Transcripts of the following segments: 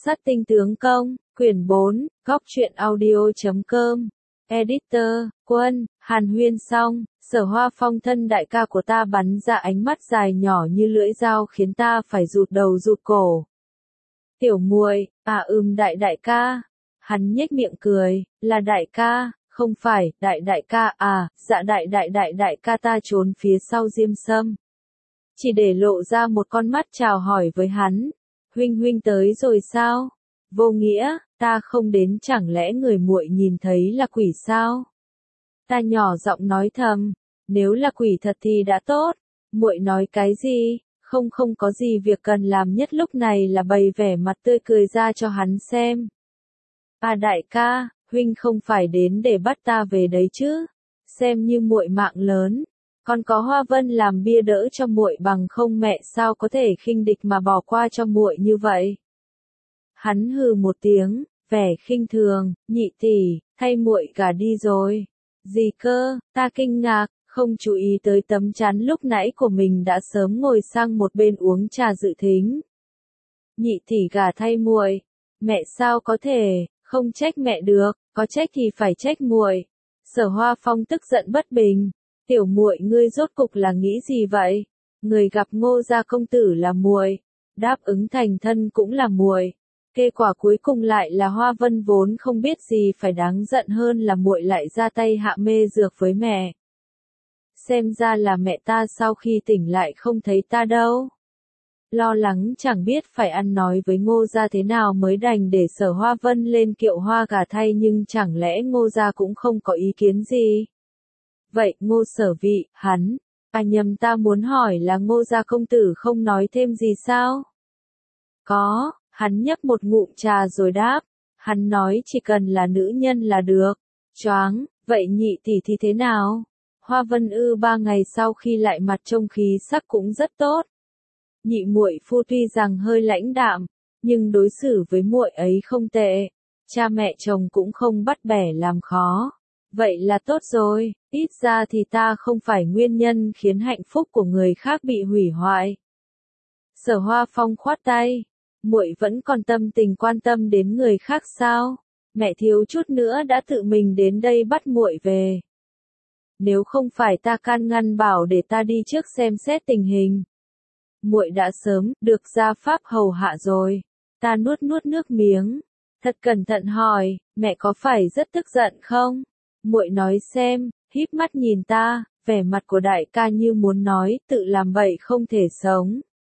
Sát tinh tướng công, quyển 4, góc truyện audio.com. Editor, Quân, Hàn Huyên xong, Sở Hoa Phong thân đại ca của ta bắn ra ánh mắt dài nhỏ như lưỡi dao khiến ta phải rụt đầu rụt cổ. Tiểu muội, đại đại ca. Hắn nhếch miệng cười, là đại ca, không phải, đại ca dạ đại ca ta trốn phía sau diêm sâm. Chỉ để lộ ra một con mắt chào hỏi với hắn. Huynh tới rồi sao? Vô nghĩa, ta không đến chẳng lẽ người muội nhìn thấy là quỷ sao? Ta nhỏ giọng nói thầm, nếu là quỷ thật thì đã tốt. Muội nói cái gì? Không có gì việc cần làm nhất lúc này là bày vẻ mặt tươi cười ra cho hắn xem. Đại ca, huynh không phải đến để bắt ta về đấy chứ? Xem như muội mạng lớn. Còn có Hoa Vân làm bia đỡ cho muội, bằng không mẹ sao có thể khinh địch mà bỏ qua cho muội như vậy. Hắn hừ một tiếng, vẻ khinh thường, nhị tỷ, thay muội gả đi rồi. Gì cơ? Ta kinh ngạc, không chú ý tới tấm chắn lúc nãy của mình đã sớm ngồi sang một bên uống trà dự thính. Nhị tỷ gả thay muội, mẹ sao có thể, không trách mẹ được, có trách thì phải trách muội. Sở Hoa Phong tức giận bất bình. Tiểu muội ngươi rốt cục là nghĩ gì vậy? Người gặp Ngô gia công tử là muội, đáp ứng thành thân cũng là muội. Kết quả cuối cùng lại là Hoa Vân vốn không biết gì phải đáng giận hơn là muội lại ra tay hạ mê dược với mẹ. Xem ra là mẹ ta sau khi tỉnh lại không thấy ta đâu. Lo lắng chẳng biết phải ăn nói với Ngô gia thế nào mới đành để Sở Hoa Vân lên kiệu hoa gả thay, nhưng chẳng lẽ Ngô gia cũng không có ý kiến gì? Vậy Ngô Sở vị, hắn, nhầm, ta muốn hỏi là Ngô gia công tử không nói thêm gì sao? Có, hắn nhấp một ngụm trà rồi đáp, hắn nói chỉ cần là nữ nhân là được. Choáng, vậy nhị tỷ thì thế nào? Hoa Vân 3 ngày sau khi lại mặt trông khí sắc cũng rất tốt. Nhị muội phu tuy rằng hơi lãnh đạm, nhưng đối xử với muội ấy không tệ. Cha mẹ chồng cũng không bắt bẻ làm khó. Vậy là tốt rồi, ít ra thì ta không phải nguyên nhân khiến hạnh phúc của người khác bị hủy hoại. Sở Hoa Phong khoát tay, muội vẫn còn tâm tình quan tâm đến người khác sao? Mẹ thiếu chút nữa đã tự mình đến đây bắt muội về. Nếu không phải ta can ngăn bảo để ta đi trước xem xét tình hình, muội đã sớm được gia pháp hầu hạ rồi. Ta nuốt nước miếng, thật cẩn thận hỏi, mẹ có phải rất tức giận không? Muội nói xem, híp mắt nhìn ta, vẻ mặt của đại ca như muốn nói, tự làm bậy không thể sống.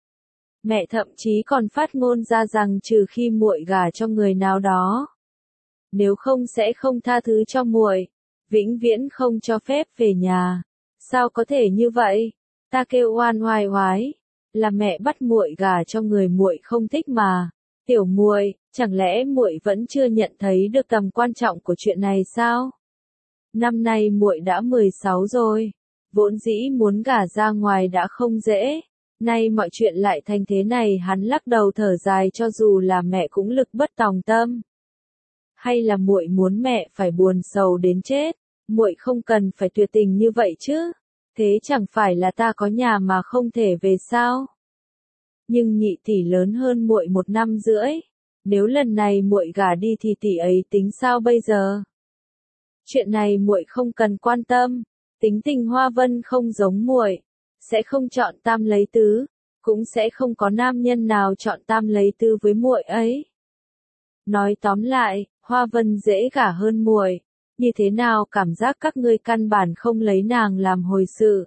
Mẹ thậm chí còn phát ngôn ra rằng trừ khi muội gả cho người nào đó, nếu không sẽ không tha thứ cho muội, vĩnh viễn không cho phép về nhà. Sao có thể như vậy? Ta kêu oan oái, là mẹ bắt muội gả cho người muội không thích mà. Tiểu muội, chẳng lẽ muội vẫn chưa nhận thấy được tầm quan trọng của chuyện này sao? Năm nay muội đã 16 rồi, vốn dĩ muốn gả ra ngoài đã không dễ, nay mọi chuyện lại thành thế này. Hắn lắc đầu thở dài, cho dù là mẹ cũng lực bất tòng tâm. Hay là muội muốn mẹ phải buồn sầu đến chết? Muội không cần phải tuyệt tình như vậy chứ, thế chẳng phải là ta có nhà mà không thể về sao? Nhưng nhị tỷ lớn hơn muội 1 năm rưỡi, nếu lần này muội gả đi thì tỷ ấy tính sao bây giờ? Chuyện này muội không cần quan tâm, tính tình Hoa Vân không giống muội, sẽ không chọn tam lấy tứ, cũng sẽ không có nam nhân nào chọn tam lấy tứ với muội ấy. Nói tóm lại, Hoa Vân dễ gả hơn muội, như thế nào cảm giác các ngươi căn bản không lấy nàng làm hồi sự.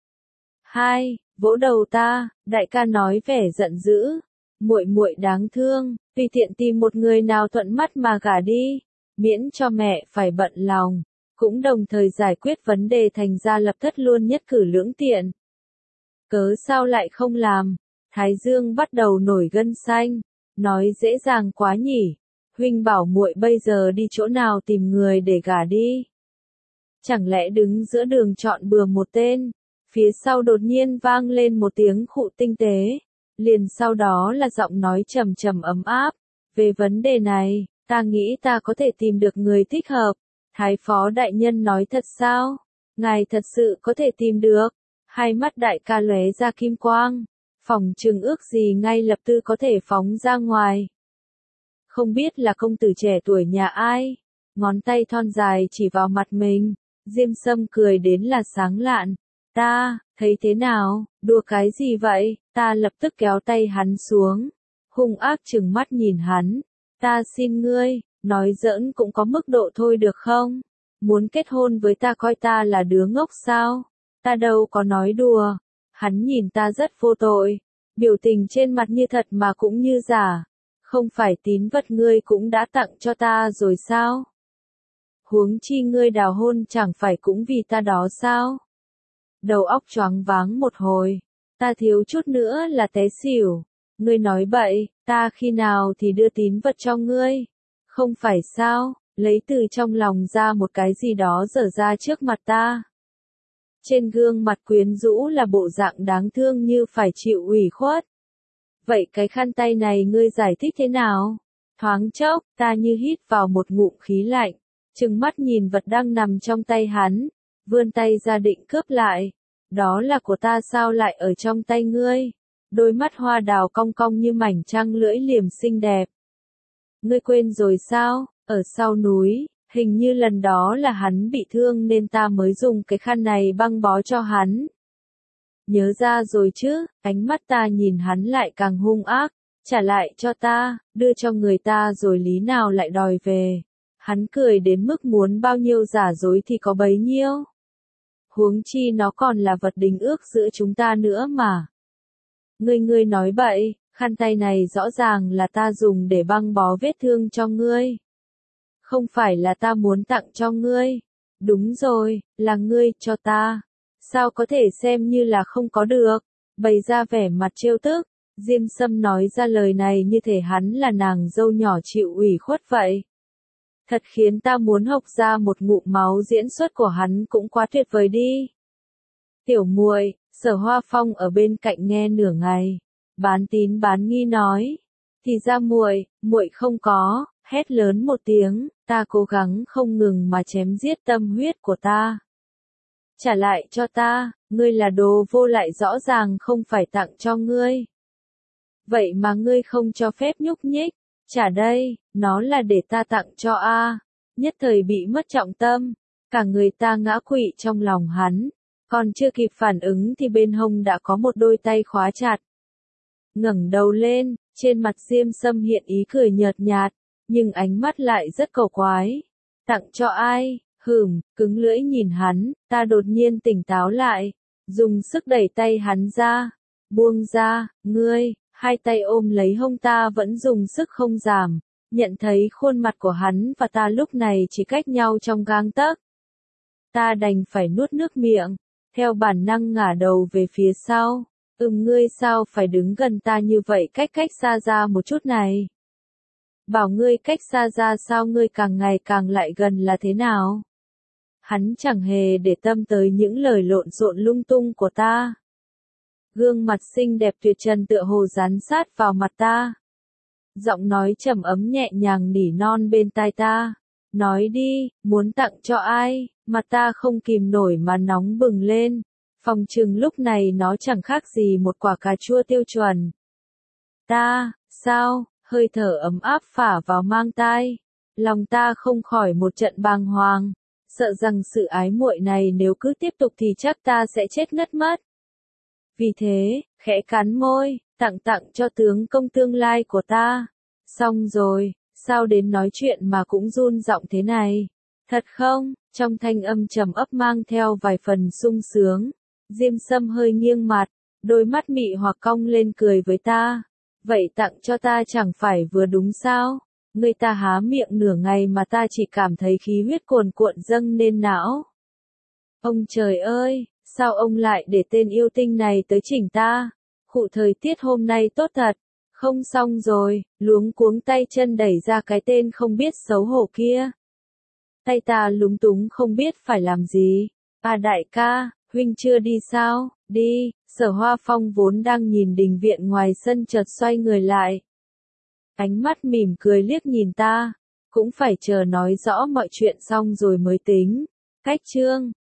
Vỗ đầu ta, đại ca nói vẻ giận dữ, muội đáng thương, tùy tiện tìm một người nào thuận mắt mà gả đi, miễn cho mẹ phải bận lòng, cũng đồng thời giải quyết vấn đề thành gia lập thất luôn, nhất cử lưỡng tiện. Cớ sao lại không làm? Thái Dương bắt đầu nổi gân xanh, nói dễ dàng quá nhỉ. Huynh bảo muội bây giờ đi chỗ nào tìm người để gả đi? Chẳng lẽ đứng giữa đường chọn bừa một tên? Phía sau đột nhiên vang lên một tiếng khụ tinh tế, liền sau đó là giọng nói trầm trầm ấm áp. Về vấn đề này, ta nghĩ ta có thể tìm được người thích hợp. Thái phó đại nhân nói thật sao? Ngài thật sự có thể tìm được? Hai mắt đại ca lóe ra kim quang, phỏng chừng ước gì ngay lập tức có thể phóng ra ngoài. Không biết là công tử trẻ tuổi nhà ai? Ngón tay thon dài chỉ vào mặt mình. Diêm Sâm cười đến là sáng lạn. Ta, thấy thế nào, đùa cái gì vậy? Ta lập tức kéo tay hắn xuống. Hung ác trừng mắt nhìn hắn. Ta xin ngươi, nói giỡn cũng có mức độ thôi được không? Muốn kết hôn với ta coi ta là đứa ngốc sao? Ta đâu có nói đùa. Hắn nhìn ta rất vô tội. Biểu tình trên mặt như thật mà cũng như giả. Không phải tín vật ngươi cũng đã tặng cho ta rồi sao? Huống chi ngươi đào hôn chẳng phải cũng vì ta đó sao? Đầu óc choáng váng một hồi. Ta thiếu chút nữa là té xỉu. Ngươi nói bậy, ta khi nào thì đưa tín vật cho ngươi? Không phải sao, lấy từ trong lòng ra một cái gì đó dở ra trước mặt ta. Trên gương mặt quyến rũ là bộ dạng đáng thương như phải chịu ủy khuất. Vậy cái khăn tay này ngươi giải thích thế nào? Thoáng chốc, ta như hít vào một ngụm khí lạnh, trừng mắt nhìn vật đang nằm trong tay hắn, vươn tay ra định cướp lại. Đó là của ta sao lại ở trong tay ngươi? Đôi mắt hoa đào cong cong như mảnh trăng lưỡi liềm xinh đẹp. Ngươi quên rồi sao? Ở sau núi, hình như lần đó là hắn bị thương nên ta mới dùng cái khăn này băng bó cho hắn. Nhớ ra rồi chứ? Ánh mắt ta nhìn hắn lại càng hung ác. Trả lại cho ta, đưa cho người ta rồi lý nào lại đòi về. Hắn cười đến mức muốn bao nhiêu giả dối thì có bấy nhiêu. Huống chi nó còn là vật đính ước giữa chúng ta nữa mà. Ngươi nói bậy, khăn tay này rõ ràng là ta dùng để băng bó vết thương cho ngươi. Không phải là ta muốn tặng cho ngươi. Đúng rồi, là ngươi cho ta. Sao có thể xem như là không có được? Bày ra vẻ mặt trêu tức. Diêm Sâm nói ra lời này như thể hắn là nàng dâu nhỏ chịu ủy khuất vậy. Thật khiến ta muốn hộc ra một ngụm máu. Diễn xuất của hắn cũng quá tuyệt vời đi. Tiểu muội, Sở Hoa Phong ở bên cạnh nghe nửa ngày, bán tín bán nghi nói, thì ra muội không có, hét lớn một tiếng, ta cố gắng không ngừng mà chém giết tâm huyết của ta. Trả lại cho ta, ngươi là đồ vô lại, rõ ràng không phải tặng cho ngươi. Vậy mà ngươi không cho phép nhúc nhích, trả đây, nó là để ta tặng cho a. Nhất thời bị mất trọng tâm, cả người ta ngã quỵ trong lòng hắn. Còn chưa kịp phản ứng thì bên hông đã có một đôi tay khóa chặt. Ngẩng đầu lên, trên mặt Diêm Sâm hiện ý cười nhợt nhạt, nhưng ánh mắt lại rất cầu quái. Tặng cho ai? Cứng lưỡi nhìn hắn, ta đột nhiên tỉnh táo lại, dùng sức đẩy tay hắn ra. Buông ra, ngươi, hai tay ôm lấy hông ta vẫn dùng sức không giảm, nhận thấy khuôn mặt của hắn và ta lúc này chỉ cách nhau trong gang tấc. Ta đành phải nuốt nước miệng. Theo bản năng ngả đầu về phía sau. Ngươi sao phải đứng gần ta như vậy, cách xa ra một chút này. Bảo ngươi cách xa ra sao, ngươi càng ngày càng lại gần là thế nào? Hắn chẳng hề để tâm tới những lời lộn xộn lung tung của ta. Gương mặt xinh đẹp tuyệt trần tựa hồ dán sát vào mặt ta. Giọng nói trầm ấm nhẹ nhàng nỉ non bên tai ta. Nói đi, muốn tặng cho ai? Mặt ta không kìm nổi mà nóng bừng lên. Phòng trừng lúc này nó chẳng khác gì một quả cà chua tiêu chuẩn. Sao? Hơi thở ấm áp phả vào mang tai. Lòng ta không khỏi một trận bàng hoàng. Sợ rằng sự ái muội này nếu cứ tiếp tục thì chắc ta sẽ chết ngất mất. Vì thế, khẽ cắn môi, tặng cho tướng công tương lai của ta. Xong rồi, sao đến nói chuyện mà cũng run giọng thế này? Thật không? Trong thanh âm trầm ấp mang theo vài phần sung sướng. Diêm Sâm hơi nghiêng mặt, đôi mắt mị hoặc cong lên cười với ta. Vậy tặng cho ta chẳng phải vừa đúng sao? Người ta há miệng nửa ngày mà ta chỉ cảm thấy khí huyết cuồn cuộn dâng lên não. Ông trời ơi, sao ông lại để tên yêu tinh này tới chỉnh ta? Khụ, thời tiết hôm nay tốt thật. Không xong rồi, luống cuống tay chân đẩy ra cái tên không biết xấu hổ kia. Tay ta lúng túng không biết phải làm gì. Đại ca, huynh chưa đi sao? Đi. Sở Hoa Phong vốn đang nhìn đình viện ngoài sân chợt xoay người lại. Ánh mắt mỉm cười liếc nhìn ta. Cũng phải chờ nói rõ mọi chuyện xong rồi mới tính. Cách chương